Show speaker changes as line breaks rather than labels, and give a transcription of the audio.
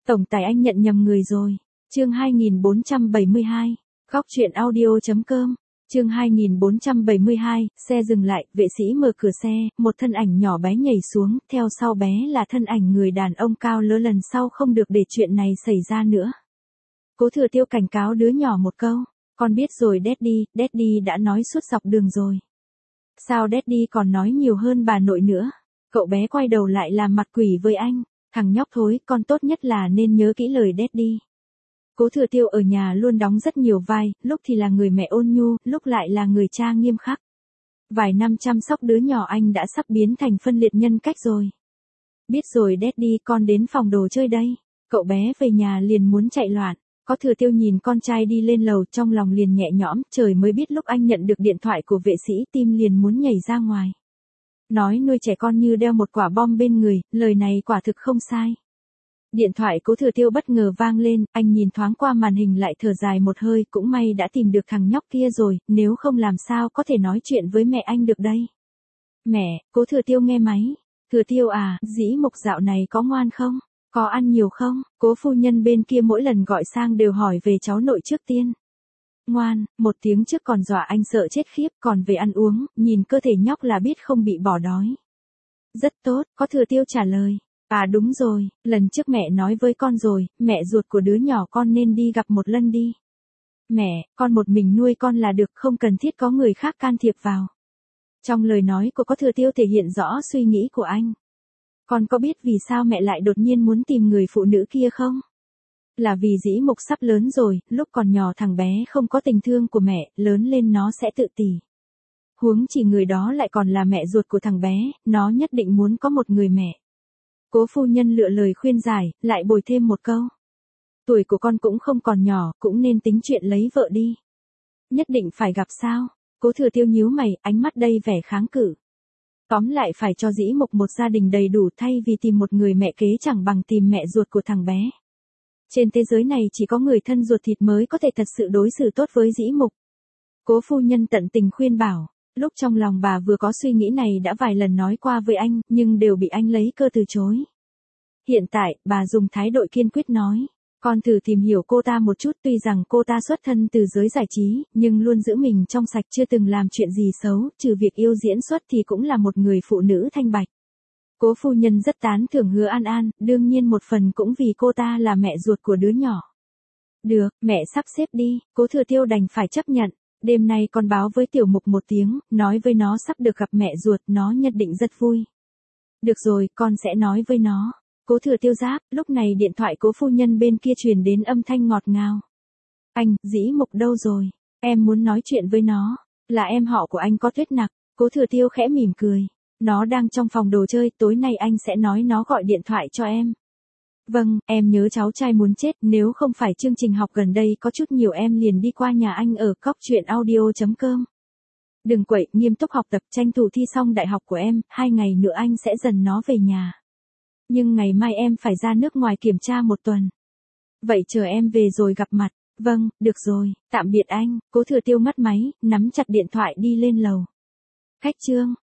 Tổng tài anh nhận nhầm người rồi. Chương 2472. Góc truyện audio.com. Chương 2472, xe dừng lại, vệ sĩ mở cửa xe, một thân ảnh nhỏ bé nhảy xuống, theo sau bé là thân ảnh người đàn ông cao lớn, lần sau không được để chuyện này xảy ra nữa. Cố Thừa Tiêu cảnh cáo đứa nhỏ một câu, con biết rồi Daddy đã nói suốt dọc đường rồi. Sao Daddy còn nói nhiều hơn bà nội nữa? Cậu bé quay đầu lại làm mặt quỷ với anh, thằng nhóc thối, con tốt nhất là nên nhớ kỹ lời Daddy. Cố Thừa Tiêu ở nhà luôn đóng rất nhiều vai, lúc thì là người mẹ ôn nhu, lúc lại là người cha nghiêm khắc. Vài năm chăm sóc đứa nhỏ anh đã sắp biến thành phân liệt nhân cách rồi. Biết rồi Daddy, con đến phòng đồ chơi đây. Cậu bé về nhà liền muốn chạy loạn. Có Thừa Tiêu nhìn con trai đi lên lầu, trong lòng liền nhẹ nhõm, trời mới biết lúc anh nhận được điện thoại của vệ sĩ tim liền muốn nhảy ra ngoài. Nói nuôi trẻ con như đeo một quả bom bên người, lời này quả thực không sai. Điện thoại Cố Thừa Tiêu bất ngờ vang lên, anh nhìn thoáng qua màn hình lại thở dài một hơi, cũng may đã tìm được thằng nhóc kia rồi, nếu không làm sao có thể nói chuyện với mẹ anh được đây. Mẹ, Cố Thừa Tiêu nghe máy. Thừa Tiêu à, Dĩ Mục dạo này có ngoan không? Có ăn nhiều không? Cố phu nhân bên kia mỗi lần gọi sang đều hỏi về cháu nội trước tiên. Ngoan, một tiếng trước còn dọa anh sợ chết khiếp, còn về ăn uống, nhìn cơ thể nhóc là biết không bị bỏ đói. Rất tốt, có Thừa Tiêu trả lời. À đúng rồi, lần trước mẹ nói với con rồi, mẹ ruột của đứa nhỏ con nên đi gặp một lần đi. Mẹ, con một mình nuôi con là được, không cần thiết có người khác can thiệp vào. Trong lời nói của có Thừa Tiêu thể hiện rõ suy nghĩ của anh. Con có biết vì sao mẹ lại đột nhiên muốn tìm người phụ nữ kia không? Là vì Dĩ Mục sắp lớn rồi, lúc còn nhỏ thằng bé không có tình thương của mẹ, lớn lên nó sẽ tự tỷ. Huống chỉ người đó lại còn là mẹ ruột của thằng bé, nó nhất định muốn có một người mẹ. Cố phu nhân lựa lời khuyên giải, lại bồi thêm một câu. Tuổi của con cũng không còn nhỏ, cũng nên tính chuyện lấy vợ đi. Nhất định phải gặp sao? Cố Thừa Tiêu nhíu mày, ánh mắt đầy vẻ kháng cự. Tóm lại phải cho Dĩ Mục một gia đình đầy đủ, thay vì tìm một người mẹ kế chẳng bằng tìm mẹ ruột của thằng bé. Trên thế giới này chỉ có người thân ruột thịt mới có thể thật sự đối xử tốt với Dĩ Mục. Cố phu nhân tận tình khuyên bảo. Lúc trong lòng bà vừa có suy nghĩ này đã vài lần nói qua với anh, nhưng đều bị anh lấy cơ từ chối. Hiện tại, bà dùng thái độ kiên quyết nói. Con thử tìm hiểu cô ta một chút, tuy rằng cô ta xuất thân từ giới giải trí, nhưng luôn giữ mình trong sạch, chưa từng làm chuyện gì xấu, trừ việc yêu diễn xuất thì cũng là một người phụ nữ thanh bạch. Cố phu nhân rất tán thưởng Hứa An An, đương nhiên một phần cũng vì cô ta là mẹ ruột của đứa nhỏ. Được, mẹ sắp xếp đi, Cố Thừa Tiêu đành phải chấp nhận. Đêm nay con báo với Tiểu Mục một tiếng, nói với nó sắp được gặp mẹ ruột, nó nhất định rất vui. Được rồi, con sẽ nói với nó. Cố Thừa Tiêu giáp, lúc này điện thoại Cố phu nhân bên kia truyền đến âm thanh ngọt ngào. Anh, Dĩ Mục đâu rồi? Em muốn nói chuyện với nó. Là em họ của anh có Tuyết Nặc. Cố Thừa Tiêu khẽ mỉm cười. Nó đang trong phòng đồ chơi, tối nay anh sẽ nói nó gọi điện thoại cho em. Vâng, em nhớ cháu trai muốn chết, nếu không phải chương trình học gần đây có chút nhiều em liền đi qua nhà anh ở Góc truyện audio.com. Đừng quậy, nghiêm túc học tập, tranh thủ thi xong đại học của em, 2 ngày nữa anh sẽ dần nó về nhà. Nhưng ngày mai em phải ra nước ngoài kiểm tra 1 tuần. Vậy chờ em về rồi gặp mặt. Vâng, được rồi, tạm biệt anh. Cố Thừa Tiêu ngắt máy, nắm chặt điện thoại đi lên lầu. Khách Trương,